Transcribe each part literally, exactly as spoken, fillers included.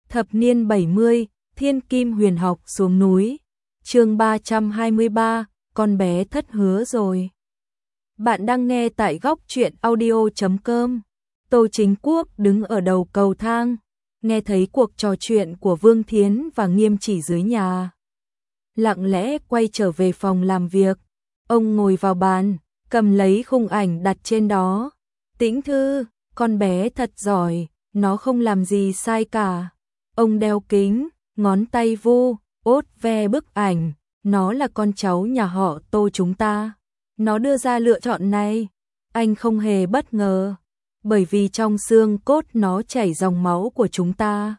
Thập niên bảy mươi, Thiên Kim Huyền học xuống núi. Chương ba trăm hai mươi ba, con bé thất hứa rồi. Bạn đang nghe tại góc truyện audio chấm com. Tô Chính Quốc đứng ở đầu cầu thang, nghe thấy cuộc trò chuyện của Vương Thiến và Nghiêm Chỉ dưới nhà. Lặng lẽ quay trở về phòng làm việc, ông ngồi vào bàn, cầm lấy khung ảnh đặt trên đó. Tĩnh Thư, con bé thật giỏi, nó không làm gì sai cả. Ông đeo kính, ngón tay vu, ốt ve bức ảnh, nó là con cháu nhà họ Tô chúng ta. Nó đưa ra lựa chọn này, anh không hề bất ngờ, bởi vì trong xương cốt nó chảy dòng máu của chúng ta.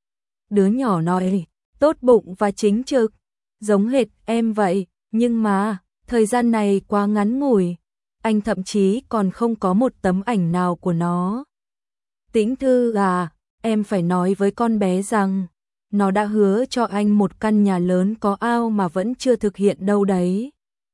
Đứa nhỏ nói, tốt bụng và chính trực, giống hệt em vậy, nhưng mà, thời gian này quá ngắn ngủi, anh thậm chí còn không có một tấm ảnh nào của nó. Tĩnh Thư à, em phải nói với con bé rằng, nó đã hứa cho anh một căn nhà lớn có ao mà vẫn chưa thực hiện đâu đấy.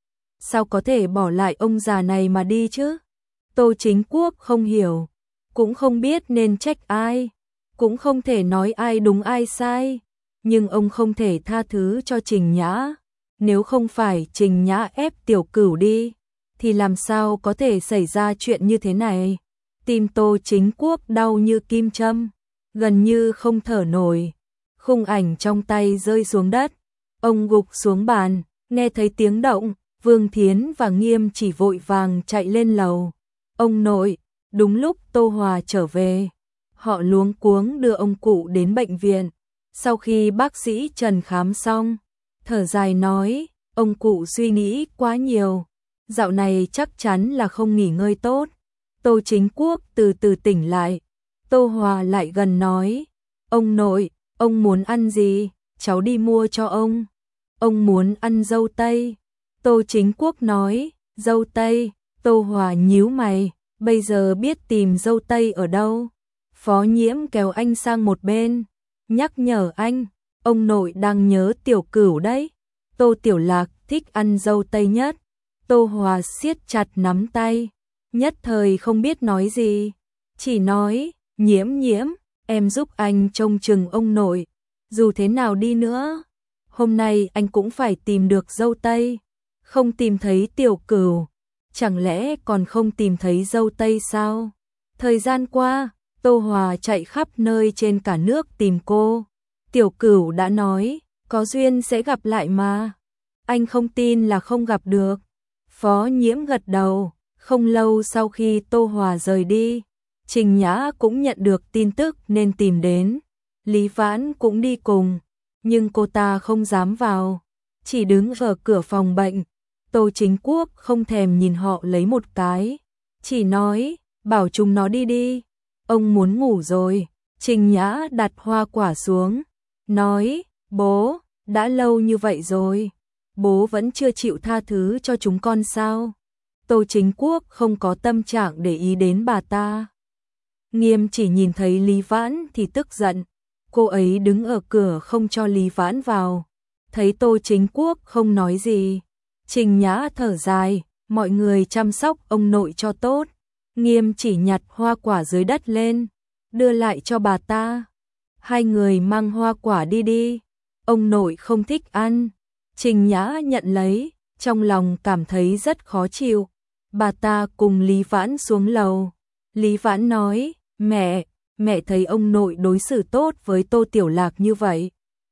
Sao có thể bỏ lại ông già này mà đi chứ? Tô Chính Quốc không hiểu, cũng không biết nên trách ai, cũng không thể nói ai đúng ai sai, nhưng ông không thể tha thứ cho Trình Nhã. Nếu không phải Trình Nhã ép Tiểu Cửu đi, thì làm sao có thể xảy ra chuyện như thế này? Tim Tô Chính Quốc đau như kim châm, gần như không thở nổi. Khung ảnh trong tay rơi xuống đất, ông gục xuống bàn, nghe thấy tiếng động, Vương Thiến và Nghiêm Chỉ vội vàng chạy lên lầu. Ông nội, đúng lúc Tô Hòa trở về, họ luống cuống đưa ông cụ đến bệnh viện. Sau khi bác sĩ Trần khám xong, thở dài nói, ông cụ suy nghĩ quá nhiều, dạo này chắc chắn là không nghỉ ngơi tốt. Tô Chính Quốc từ từ tỉnh lại, Tô Hòa lại gần nói, ông nội, ông muốn ăn gì, cháu đi mua cho ông. Ông muốn ăn dâu tây. Tô Chính Quốc nói, dâu tây. Tô Hòa nhíu mày, bây giờ biết tìm dâu tây ở đâu. Phó Nhiễm kéo anh sang một bên, nhắc nhở anh, ông nội đang nhớ Tiểu Cửu đấy. Tô Tiểu Lạc thích ăn dâu tây nhất. Tô Hòa siết chặt nắm tay, nhất thời không biết nói gì, chỉ nói, Nhiễm Nhiễm, em giúp anh trông chừng ông nội, dù thế nào đi nữa, hôm nay anh cũng phải tìm được dâu tây. Không tìm thấy Tiểu Cửu, chẳng lẽ còn không tìm thấy dâu tây sao? Thời gian qua, Tô Hòa chạy khắp nơi trên cả nước tìm cô. Tiểu Cửu đã nói, có duyên sẽ gặp lại mà. Anh không tin là không gặp được. Phó Nhiễm gật đầu. Không lâu sau khi Tô Hòa rời đi, Trình Nhã cũng nhận được tin tức nên tìm đến. Lý Vãn cũng đi cùng, nhưng cô ta không dám vào, chỉ đứng ở cửa phòng bệnh. Tô Chính Quốc không thèm nhìn họ lấy một cái, chỉ nói, bảo chúng nó đi đi, ông muốn ngủ rồi. Trình Nhã đặt hoa quả xuống, nói, bố, đã lâu như vậy rồi, bố vẫn chưa chịu tha thứ cho chúng con sao? Tô Chính Quốc không có tâm trạng để ý đến bà ta. Nghiêm Chỉ nhìn thấy Lý Vãn thì tức giận, cô ấy đứng ở cửa không cho Lý Vãn vào. Thấy Tô Chính Quốc không nói gì, Trình Nhã thở dài, mọi người chăm sóc ông nội cho tốt. Nghiêm Chỉ nhặt hoa quả dưới đất lên, đưa lại cho bà ta. Hai người mang hoa quả đi đi, ông nội không thích ăn. Trình Nhã nhận lấy, trong lòng cảm thấy rất khó chịu. Bà ta cùng Lý Vãn xuống lầu. Lý Vãn nói, mẹ, mẹ thấy ông nội đối xử tốt với Tô Tiểu Lạc như vậy.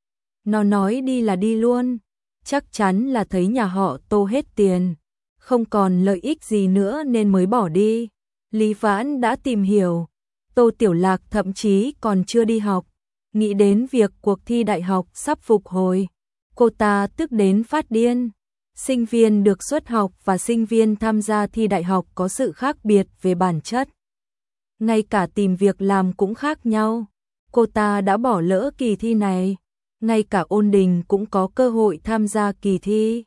Nó nói đi là đi luôn, chắc chắn là thấy nhà họ Tô hết tiền, không còn lợi ích gì nữa nên mới bỏ đi. Lý Vãn đã tìm hiểu, Tô Tiểu Lạc thậm chí còn chưa đi học, nghĩ đến việc cuộc thi đại học sắp phục hồi, cô ta tức đến phát điên. Sinh viên được xuất học và sinh viên tham gia thi đại học có sự khác biệt về bản chất. Ngay cả tìm việc làm cũng khác nhau. Cô ta đã bỏ lỡ kỳ thi này. Ngay cả Ôn Đình cũng có cơ hội tham gia kỳ thi.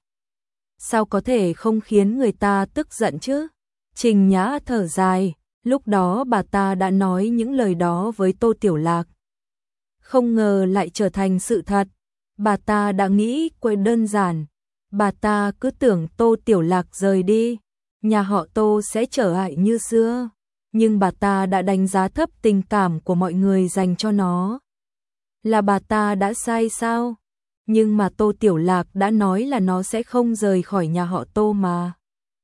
Sao có thể không khiến người ta tức giận chứ? Trình Nhã thở dài. Lúc đó bà ta đã nói những lời đó với Tô Tiểu Lạc. Không ngờ lại trở thành sự thật. Bà ta đã nghĩ quên đơn giản. Bà ta cứ tưởng Tô Tiểu Lạc rời đi, nhà họ Tô sẽ trở lại như xưa, nhưng bà ta đã đánh giá thấp tình cảm của mọi người dành cho nó. Là bà ta đã sai sao? Nhưng mà Tô Tiểu Lạc đã nói là nó sẽ không rời khỏi nhà họ Tô mà.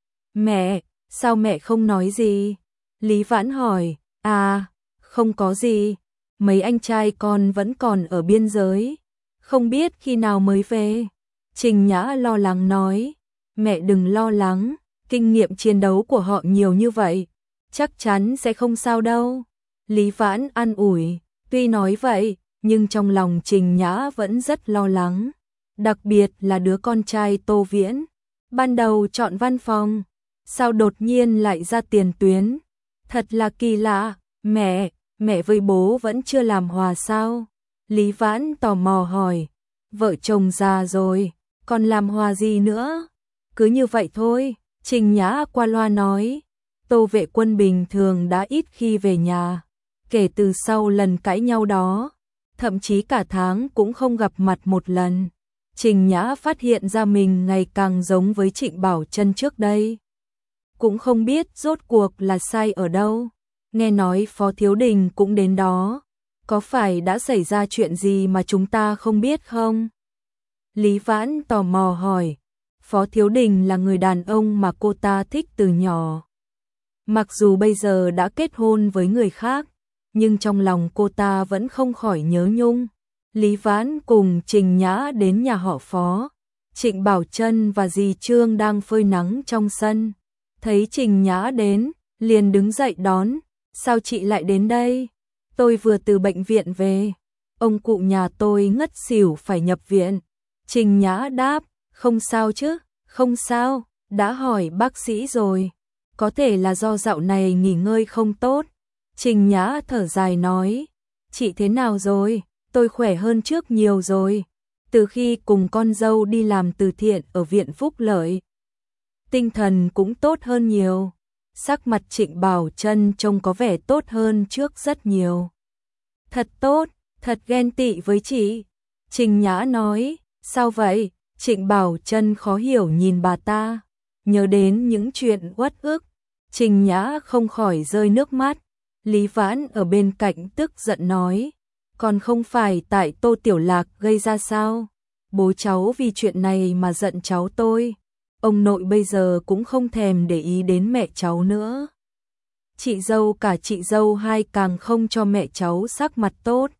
Mẹ, sao mẹ không nói gì? Lý Vãn hỏi. À, không có gì. Mấy anh trai con vẫn còn ở biên giới. Không biết khi nào mới về. Trình Nhã lo lắng nói. Mẹ đừng lo lắng, kinh nghiệm chiến đấu của họ nhiều như vậy. Chắc chắn sẽ không sao đâu. Lý Vãn an ủi. Tuy nói vậy, nhưng trong lòng Trình Nhã vẫn rất lo lắng. Đặc biệt là đứa con trai Tô Viễn. Ban đầu chọn văn phòng, sao đột nhiên lại ra tiền tuyến? Thật là kỳ lạ. Mẹ, mẹ với bố vẫn chưa làm hòa sao? Lý Vãn tò mò hỏi. Vợ chồng già rồi, còn làm hòa gì nữa? Cứ như vậy thôi. Trình Nhã qua loa nói. Tô Vệ Quân bình thường đã ít khi về nhà. Kể từ sau lần cãi nhau đó, thậm chí cả tháng cũng không gặp mặt một lần. Trình Nhã phát hiện ra mình ngày càng giống với Trịnh Bảo Trân trước đây. Cũng không biết rốt cuộc là sai ở đâu. Nghe nói Phó Thiếu Đình cũng đến đó. Có phải đã xảy ra chuyện gì mà chúng ta không biết không? Lý Vãn tò mò hỏi. Phó Thiếu Đình là người đàn ông mà cô ta thích từ nhỏ. Mặc dù bây giờ đã kết hôn với người khác, nhưng trong lòng cô ta vẫn không khỏi nhớ nhung. Lý Vãn cùng Trình Nhã đến nhà họ Phó. Trịnh Bảo Trân và dì Trương đang phơi nắng trong sân. Thấy Trình Nhã đến, liền đứng dậy đón. Sao chị lại đến đây? Tôi vừa từ bệnh viện về. Ông cụ nhà tôi ngất xỉu phải nhập viện. Trình Nhã đáp, không sao chứ, không sao, đã hỏi bác sĩ rồi. Có thể là do dạo này nghỉ ngơi không tốt. Trình Nhã thở dài nói, chị thế nào rồi? Tôi khỏe hơn trước nhiều rồi. Từ khi cùng con dâu đi làm từ thiện ở viện Phúc Lợi, tinh thần cũng tốt hơn nhiều. Sắc mặt Trịnh Bảo Trân trông có vẻ tốt hơn trước rất nhiều. Thật tốt, thật ghen tị với chị. Trình Nhã nói, sao vậy? Trịnh Bảo Trân khó hiểu nhìn bà ta, nhớ đến những chuyện uất ức. Trình Nhã không khỏi rơi nước mắt. Lý Vãn ở bên cạnh tức giận nói, còn không phải tại Tô Tiểu Lạc gây ra sao? Bố cháu vì chuyện này mà giận cháu tôi. Ông nội bây giờ cũng không thèm để ý đến mẹ cháu nữa. Chị dâu cả chị dâu hai càng không cho mẹ cháu sắc mặt tốt.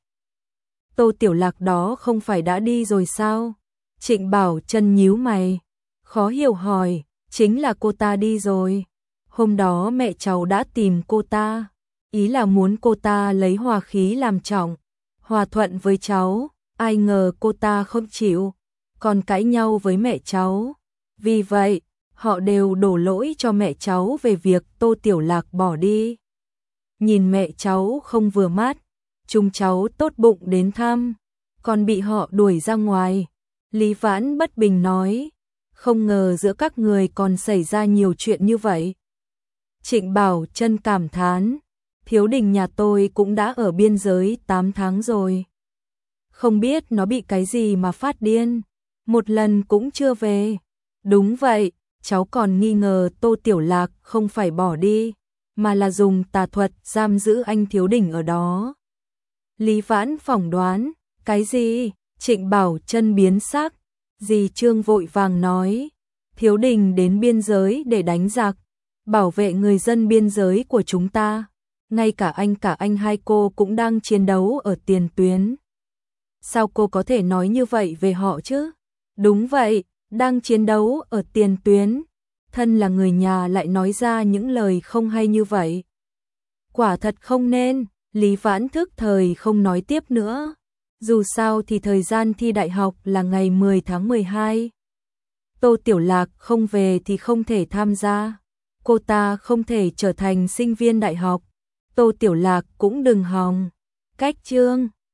Tô Tiểu Lạc đó không phải đã đi rồi sao? Trịnh Bảo Trân nhíu mày, khó hiểu hỏi, chính là cô ta đi rồi. Hôm đó mẹ cháu đã tìm cô ta, ý là muốn cô ta lấy hòa khí làm trọng, hòa thuận với cháu, ai ngờ cô ta không chịu, còn cãi nhau với mẹ cháu. Vì vậy, họ đều đổ lỗi cho mẹ cháu về việc Tô Tiểu Lạc bỏ đi. Nhìn mẹ cháu không vừa mắt, chúng cháu tốt bụng đến thăm, còn bị họ đuổi ra ngoài. Lý Vãn bất bình nói, không ngờ giữa các người còn xảy ra nhiều chuyện như vậy. Trịnh Bảo Trân cảm thán, Thiếu Đình nhà tôi cũng đã ở biên giới tám tháng rồi. Không biết nó bị cái gì mà phát điên, một lần cũng chưa về. Đúng vậy, cháu còn nghi ngờ Tô Tiểu Lạc không phải bỏ đi, mà là dùng tà thuật giam giữ anh Thiếu Đình ở đó. Lý Vãn phỏng đoán, cái gì? Trịnh Bảo Trân biến sắc, dì Trương vội vàng nói, Thiếu Đình đến biên giới để đánh giặc, bảo vệ người dân biên giới của chúng ta. Ngay cả anh cả anh hai cô cũng đang chiến đấu ở tiền tuyến. Sao cô có thể nói như vậy về họ chứ? Đúng vậy, đang chiến đấu ở tiền tuyến. Thân là người nhà lại nói ra những lời không hay như vậy. Quả thật không nên. Lý Vãn thức thời không nói tiếp nữa. Dù sao thì thời gian thi đại học là ngày mười tháng mười hai. Tô Tiểu Lạc không về thì không thể tham gia. Cô ta không thể trở thành sinh viên đại học. Tô Tiểu Lạc cũng đừng hòng. Cách chương